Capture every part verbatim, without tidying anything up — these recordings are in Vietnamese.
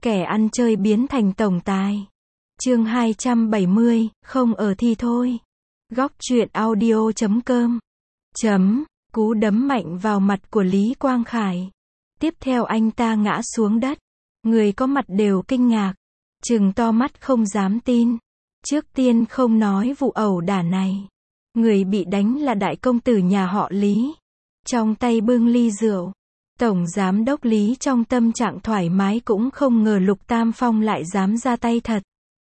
Kẻ ăn chơi biến thành tổng tài. Chương hai trăm bảy mươi, không ở thì thôi. Góc truyện audio chấm com. Chấm, cú đấm mạnh vào mặt của Lý Quang Khải. Tiếp theo anh ta ngã xuống đất. Người có mặt đều kinh ngạc. Trừng to mắt không dám tin. Trước tiên không nói vụ ẩu đả này. Người bị đánh là đại công tử nhà họ Lý. Trong tay bưng ly rượu. Tổng giám đốc Lý trong tâm trạng thoải mái cũng không ngờ Lục Tam Phong lại dám ra tay thật.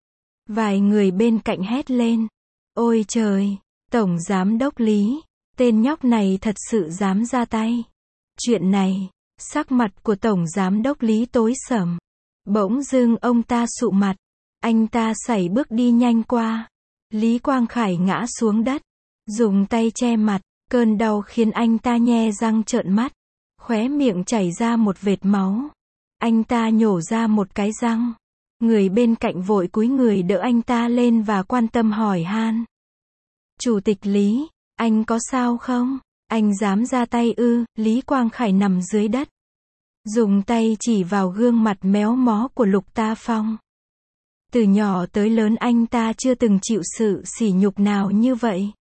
Vài người bên cạnh hét lên. Ôi trời, tổng giám đốc Lý, tên nhóc này thật sự dám ra tay. Chuyện này, sắc mặt của tổng giám đốc Lý tối sầm. Bỗng dưng ông ta sụ mặt. Anh ta sải bước đi nhanh qua. Lý Quang Khải ngã xuống đất. Dùng tay che mặt. Cơn đau khiến anh ta nhe răng trợn mắt. Khóe miệng chảy ra một vệt máu. Anh ta nhổ ra một cái răng. Người bên cạnh vội cúi người đỡ anh ta lên và quan tâm hỏi han. Chủ tịch Lý, anh có sao không? Anh dám ra tay ư? Lý Quang Khải nằm dưới đất. Dùng tay chỉ vào gương mặt méo mó của Lục Tam Phong. Từ nhỏ tới lớn anh ta chưa từng chịu sự sỉ nhục nào như vậy.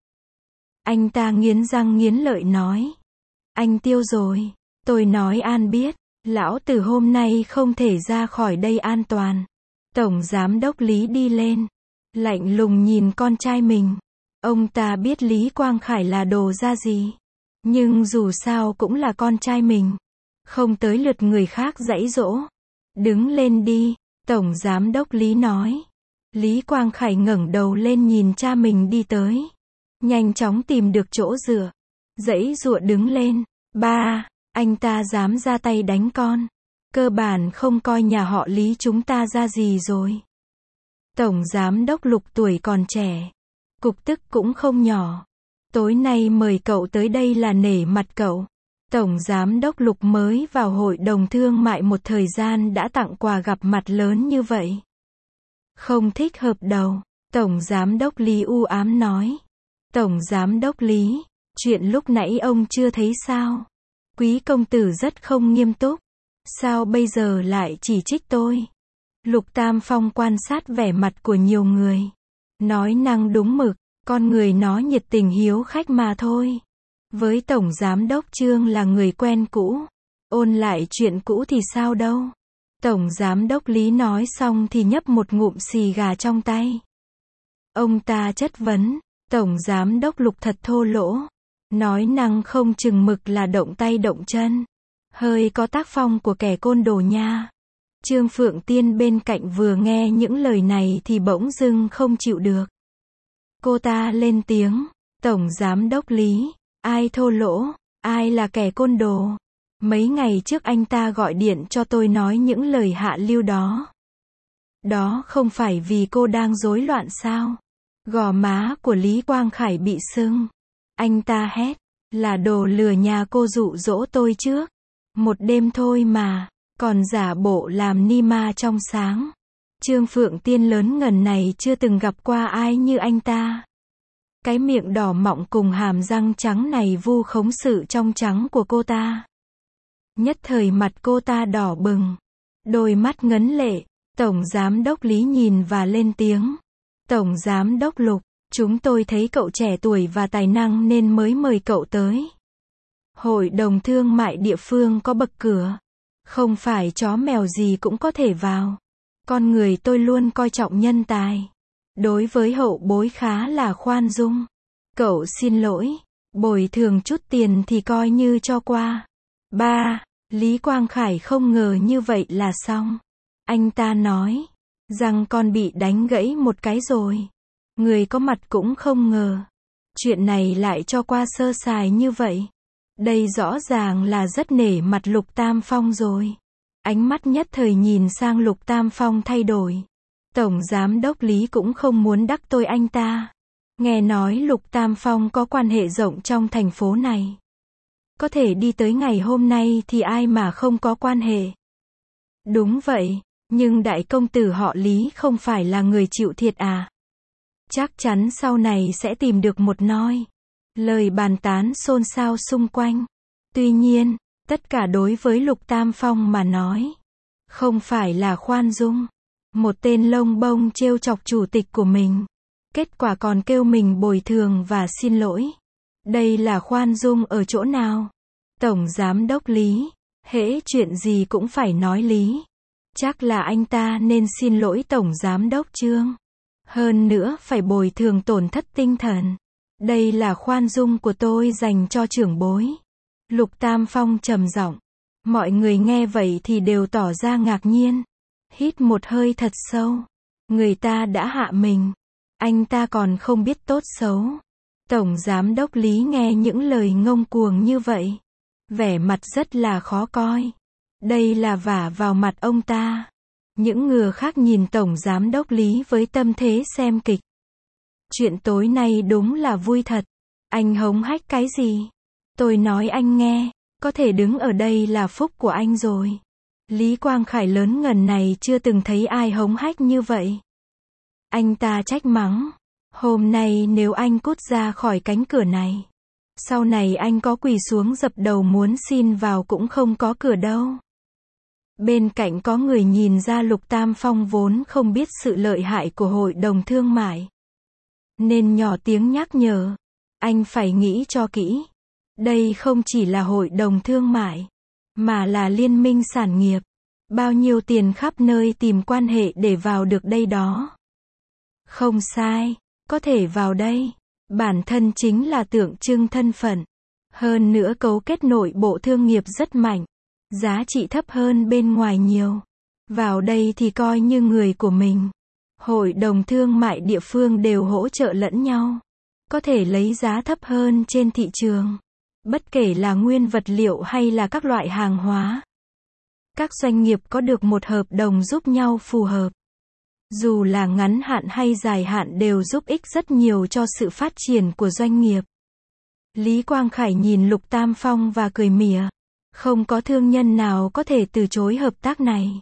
Anh ta nghiến răng nghiến lợi nói. Anh Tiêu rồi. Tôi nói an biết. Lão tử hôm nay không thể ra khỏi đây an toàn. Tổng giám đốc Lý đi lên. Lạnh lùng nhìn con trai mình. Ông ta biết Lý Quang Khải là đồ ra gì. Nhưng dù sao cũng là con trai mình. Không tới lượt người khác giãy giỗ. Đứng lên đi. Tổng giám đốc Lý nói. Lý Quang Khải ngẩng đầu lên nhìn cha mình đi tới. Nhanh chóng tìm được chỗ dựa. Giãy giụa đứng lên. Ba, anh ta dám ra tay đánh con. Cơ bản không coi nhà họ Lý chúng ta ra gì rồi. Tổng giám đốc Lục tuổi còn trẻ. Cục tức cũng không nhỏ. Tối nay mời cậu tới đây là nể mặt cậu. Tổng giám đốc Lục mới vào hội đồng thương mại một thời gian đã tặng quà gặp mặt lớn như vậy. Không thích hợp đâu. Tổng giám đốc Lý u ám nói. Tổng giám đốc Lý, chuyện lúc nãy ông chưa thấy sao? Quý công tử rất không nghiêm túc. Sao bây giờ lại chỉ trích tôi? Lục Tam Phong quan sát vẻ mặt của nhiều người. Nói năng đúng mực, con người nó nhiệt tình hiếu khách mà thôi. Với tổng giám đốc Trương là người quen cũ. Ôn lại chuyện cũ thì sao đâu. Tổng giám đốc Lý nói xong thì nhấp một ngụm xì gà trong tay. Ông ta chất vấn. Tổng giám đốc Lục thật thô lỗ. Nói năng không chừng mực là động tay động chân. Hơi có tác phong của kẻ côn đồ nha. Trương Phượng Tiên bên cạnh vừa nghe những lời này thì bỗng dưng không chịu được. Cô ta lên tiếng. Tổng giám đốc Lý, ai thô lỗ, ai là kẻ côn đồ? Mấy ngày trước anh ta gọi điện cho tôi nói những lời hạ lưu đó. Đó không phải vì cô đang rối loạn sao? Gò má của Lý Quang Khải bị sưng. Anh ta hét. Là đồ lừa nhà cô dụ dỗ tôi trước. Một đêm thôi mà. Còn giả bộ làm ni ma trong sáng. Trương Phượng Tiên lớn ngần này chưa từng gặp qua ai như anh ta. Cái miệng đỏ mọng cùng hàm răng trắng này vu khống sự trong trắng của cô ta. Nhất thời mặt cô ta đỏ bừng. Đôi mắt ngấn lệ. Tổng giám đốc Lý nhìn và lên tiếng. Tổng giám đốc Lục, chúng tôi thấy cậu trẻ tuổi và tài năng nên mới mời cậu tới. Hội đồng thương mại địa phương có bậc cửa. Không phải chó mèo gì cũng có thể vào. Con người tôi luôn coi trọng nhân tài. Đối với hậu bối khá là khoan dung. Cậu xin lỗi. Bồi thường chút tiền thì coi như cho qua. Ba, Lý Quang Khải không ngờ như vậy là xong. Anh ta nói. Rằng con bị đánh gãy một cái rồi. Người có mặt cũng không ngờ. Chuyện này lại cho qua sơ sài như vậy. Đây rõ ràng là rất nể mặt Lục Tam Phong rồi. Ánh mắt nhất thời nhìn sang Lục Tam Phong thay đổi. Tổng giám đốc Lý cũng không muốn đắc tội anh ta. Nghe nói Lục Tam Phong có quan hệ rộng trong thành phố này. Có thể đi tới ngày hôm nay thì ai mà không có quan hệ. Đúng vậy. Nhưng đại công tử họ Lý không phải là người chịu thiệt à? Chắc chắn sau này sẽ tìm được một noi. Lời bàn tán xôn xao xung quanh. Tuy nhiên, tất cả đối với Lục Tam Phong mà nói. Không phải là khoan dung. Một tên lông bông trêu chọc chủ tịch của mình. Kết quả còn kêu mình bồi thường và xin lỗi. Đây là khoan dung ở chỗ nào? Tổng giám đốc Lý, hễ chuyện gì cũng phải nói lý. Chắc là anh ta nên xin lỗi tổng giám đốc Trương. Hơn nữa phải bồi thường tổn thất tinh thần. Đây là khoan dung của tôi dành cho trưởng bối. Lục Tam Phong trầm giọng. Mọi người nghe vậy thì đều tỏ ra ngạc nhiên. Hít một hơi thật sâu. Người ta đã hạ mình. Anh ta còn không biết tốt xấu. Tổng giám đốc Lý nghe những lời ngông cuồng như vậy. Vẻ mặt rất là khó coi. Đây là vả vào mặt ông ta. Những người khác nhìn tổng giám đốc Lý với tâm thế xem kịch. Chuyện tối nay đúng là vui thật. Anh hống hách cái gì? Tôi nói anh nghe, có thể đứng ở đây là phúc của anh rồi. Lý Quang Khải lớn ngần này chưa từng thấy ai hống hách như vậy. Anh ta trách mắng. Hôm nay nếu anh cút ra khỏi cánh cửa này, sau này anh có quỳ xuống dập đầu muốn xin vào cũng không có cửa đâu. Bên cạnh có người nhìn ra Lục Tam Phong vốn không biết sự lợi hại của hội đồng thương mại. Nên nhỏ tiếng nhắc nhở. Anh phải nghĩ cho kỹ. Đây không chỉ là hội đồng thương mại, mà là liên minh sản nghiệp. Bao nhiêu tiền khắp nơi tìm quan hệ để vào được đây đó. Không sai, có thể vào đây. Bản thân chính là tượng trưng thân phận. Hơn nữa cấu kết nội bộ thương nghiệp rất mạnh. Giá trị thấp hơn bên ngoài nhiều. Vào đây thì coi như người của mình. Hội đồng thương mại địa phương đều hỗ trợ lẫn nhau. Có thể lấy giá thấp hơn trên thị trường. Bất kể là nguyên vật liệu hay là các loại hàng hóa. Các doanh nghiệp có được một hợp đồng giúp nhau phù hợp. Dù là ngắn hạn hay dài hạn đều giúp ích rất nhiều cho sự phát triển của doanh nghiệp. Lý Quang Khải nhìn Lục Tam Phong và cười mỉa. Không có thương nhân nào có thể từ chối hợp tác này.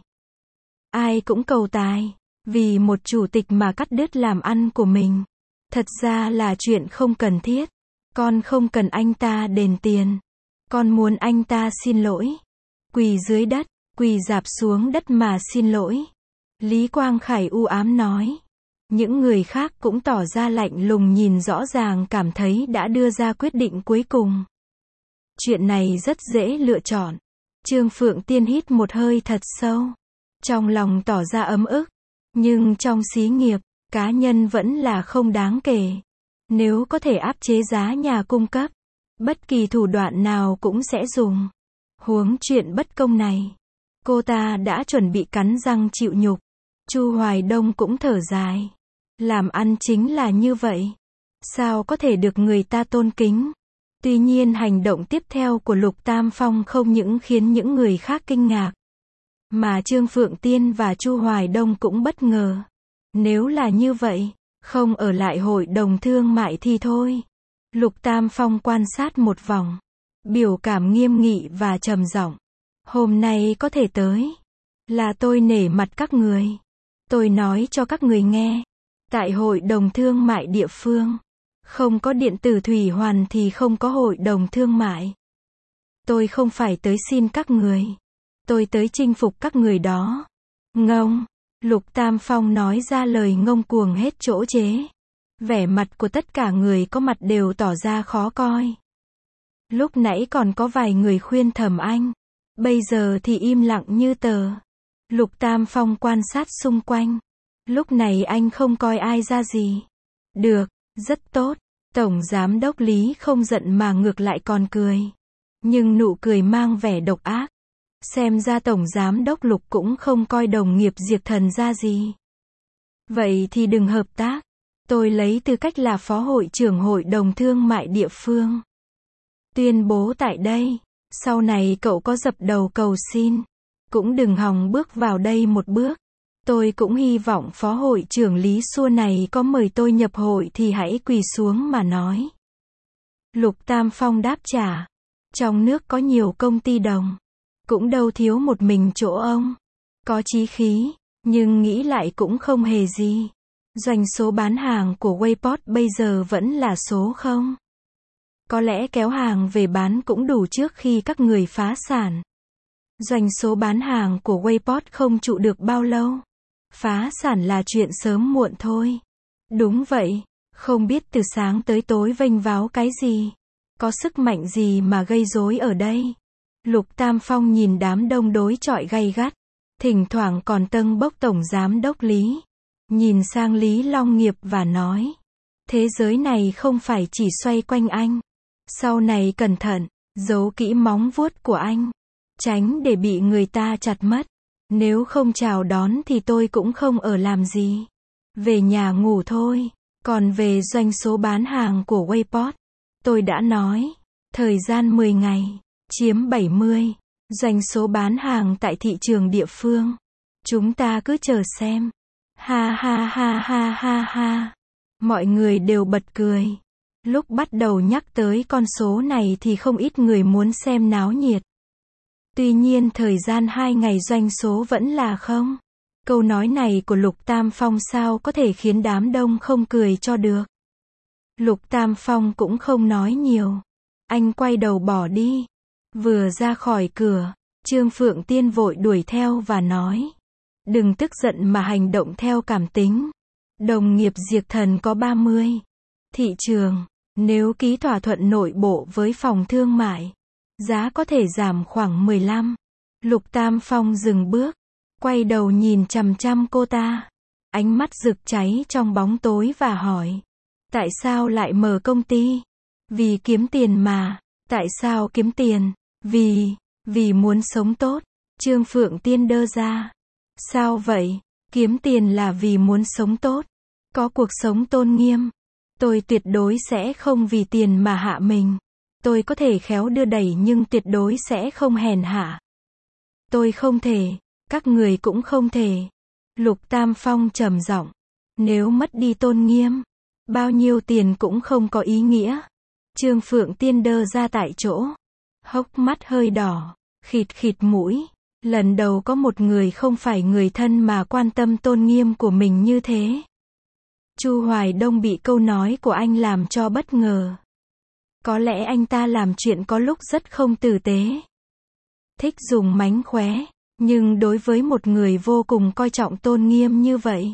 Ai cũng cầu tài. Vì một chủ tịch mà cắt đứt làm ăn của mình. Thật ra là chuyện không cần thiết. Con không cần anh ta đền tiền. Con muốn anh ta xin lỗi. Quỳ dưới đất, quỳ rạp xuống đất mà xin lỗi. Lý Quang Khải u ám nói. Những người khác cũng tỏ ra lạnh lùng nhìn rõ ràng cảm thấy đã đưa ra quyết định cuối cùng. Chuyện này rất dễ lựa chọn. Trương Phượng Tiên hít một hơi thật sâu. Trong lòng tỏ ra ấm ức. Nhưng trong xí nghiệp, cá nhân vẫn là không đáng kể. Nếu có thể áp chế giá nhà cung cấp, bất kỳ thủ đoạn nào cũng sẽ dùng. Huống chuyện bất công này, cô ta đã chuẩn bị cắn răng chịu nhục. Chu Hoài Đông cũng thở dài. Làm ăn chính là như vậy. Sao có thể được người ta tôn kính? Tuy nhiên hành động tiếp theo của Lục Tam Phong không những khiến những người khác kinh ngạc, mà Trương Phượng Tiên và Chu Hoài Đông cũng bất ngờ. Nếu là như vậy, không ở lại hội đồng thương mại thì thôi. Lục Tam Phong quan sát một vòng. Biểu cảm nghiêm nghị và trầm giọng. Hôm nay có thể tới. Là tôi nể mặt các người. Tôi nói cho các người nghe. Tại hội đồng thương mại địa phương, không có điện tử thủy hoàn thì không có hội đồng thương mại. Tôi không phải tới xin các người. Tôi tới chinh phục các người đó. Ngông. Lục Tam Phong nói ra lời ngông cuồng hết chỗ chế. Vẻ mặt của tất cả người có mặt đều tỏ ra khó coi. Lúc nãy còn có vài người khuyên thầm anh. Bây giờ thì im lặng như tờ. Lục Tam Phong quan sát xung quanh. Lúc này anh không coi ai ra gì. Được, rất tốt. Tổng giám đốc Lý không giận mà ngược lại còn cười. Nhưng nụ cười mang vẻ độc ác. Xem ra tổng giám đốc Lục cũng không coi đồng nghiệp Diệp Thần ra gì. Vậy thì đừng hợp tác. Tôi lấy tư cách là phó hội trưởng hội đồng thương mại địa phương. Tuyên bố tại đây. Sau này cậu có dập đầu cầu xin, cũng đừng hòng bước vào đây một bước. Tôi cũng hy vọng phó hội trưởng Lý Xua này có mời tôi nhập hội thì hãy quỳ xuống mà nói. Lục Tam Phong đáp trả. Trong nước có nhiều công ty đồng. Cũng đâu thiếu một mình chỗ ông. Có chí khí, nhưng nghĩ lại cũng không hề gì. Doanh số bán hàng của Wayport bây giờ vẫn là số không. Có lẽ kéo hàng về bán cũng đủ trước khi các người phá sản. Doanh số bán hàng của Wayport không trụ được bao lâu. Phá sản là chuyện sớm muộn thôi. Đúng vậy, không biết từ sáng tới tối vênh váo cái gì. Có sức mạnh gì mà gây rối ở đây. Lục Tam Phong nhìn đám đông đối chọi gay gắt. Thỉnh thoảng còn tâng bốc tổng giám đốc Lý. Nhìn sang Lý Long Nghiệp và nói. Thế giới này không phải chỉ xoay quanh anh. Sau này cẩn thận, giấu kỹ móng vuốt của anh. Tránh để bị người ta chặt mất. Nếu không chào đón thì tôi cũng không ở làm gì. Về nhà ngủ thôi. Còn về doanh số bán hàng của Wayport, tôi đã nói. Thời gian mười ngày, chiếm bảy mươi. Doanh số bán hàng tại thị trường địa phương. Chúng ta cứ chờ xem. Ha ha ha ha ha ha. Mọi người đều bật cười. Lúc bắt đầu nhắc tới con số này thì không ít người muốn xem náo nhiệt. Tuy nhiên thời gian hai ngày doanh số vẫn là không. Câu nói này của Lục Tam Phong sao có thể khiến đám đông không cười cho được. Lục Tam Phong cũng không nói nhiều. Anh quay đầu bỏ đi. Vừa ra khỏi cửa, Trương Phượng Tiên vội đuổi theo và nói. Đừng tức giận mà hành động theo cảm tính. Đồng nghiệp Diệp Thần có ba mươi. Thị trường, nếu ký thỏa thuận nội bộ với phòng thương mại, giá có thể giảm khoảng mười lăm. Lục Tam Phong dừng bước, quay đầu nhìn chằm chằm cô ta. Ánh mắt rực cháy trong bóng tối và hỏi. Tại sao lại mở công ty? Vì kiếm tiền mà. Tại sao kiếm tiền? Vì, vì muốn sống tốt. Trương Phượng Tiên đơ ra. Sao vậy? Kiếm tiền là vì muốn sống tốt. Có cuộc sống tôn nghiêm. Tôi tuyệt đối sẽ không vì tiền mà hạ mình. Tôi có thể khéo đưa đẩy nhưng tuyệt đối sẽ không hèn hạ. Tôi không thể. Các người cũng không thể. Lục Tam Phong trầm giọng. Nếu mất đi tôn nghiêm, bao nhiêu tiền cũng không có ý nghĩa. Trương Phượng Tiên đơ ra tại chỗ. Hốc mắt hơi đỏ. Khịt khịt mũi. Lần đầu có một người không phải người thân mà quan tâm tôn nghiêm của mình như thế. Chu Hoài Đông bị câu nói của anh làm cho bất ngờ. Có lẽ anh ta làm chuyện có lúc rất không tử tế. Thích dùng mánh khóe. Nhưng đối với một người vô cùng coi trọng tôn nghiêm như vậy,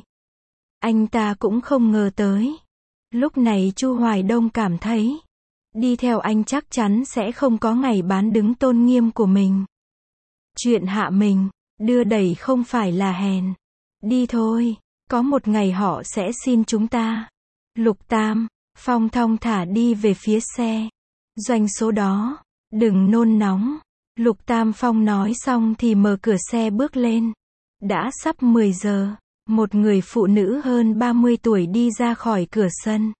anh ta cũng không ngờ tới. Lúc này Chu Hoài Đông cảm thấy, đi theo anh chắc chắn sẽ không có ngày bán đứng tôn nghiêm của mình. Chuyện hạ mình, đưa đẩy không phải là hèn. Đi thôi, có một ngày họ sẽ xin chúng ta. Lục Tam Phong thong thả đi về phía xe. Doanh số đó, đừng nôn nóng. Lục Tam Phong nói xong thì mở cửa xe bước lên. Đã sắp mười giờ, một người phụ nữ hơn ba mươi tuổi đi ra khỏi cửa sân.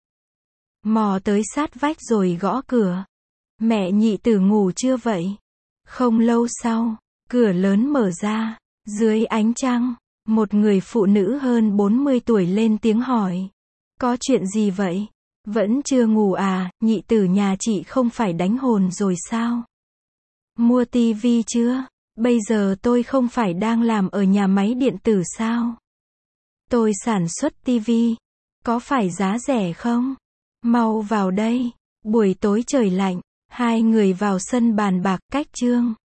Mò tới sát vách rồi gõ cửa. Mẹ Nhị Tử ngủ chưa vậy? Không lâu sau, cửa lớn mở ra. Dưới ánh trăng, một người phụ nữ hơn bốn mươi tuổi lên tiếng hỏi. Có chuyện gì vậy? Vẫn chưa ngủ à? Nhị Tử nhà chị không phải đánh hồn rồi sao? Mua tivi chưa? Bây giờ tôi không phải đang làm ở nhà máy điện tử sao? Tôi sản xuất tivi. Có phải giá rẻ không? Mau vào đây. Buổi tối trời lạnh, hai người vào sân bàn bạc cách Trương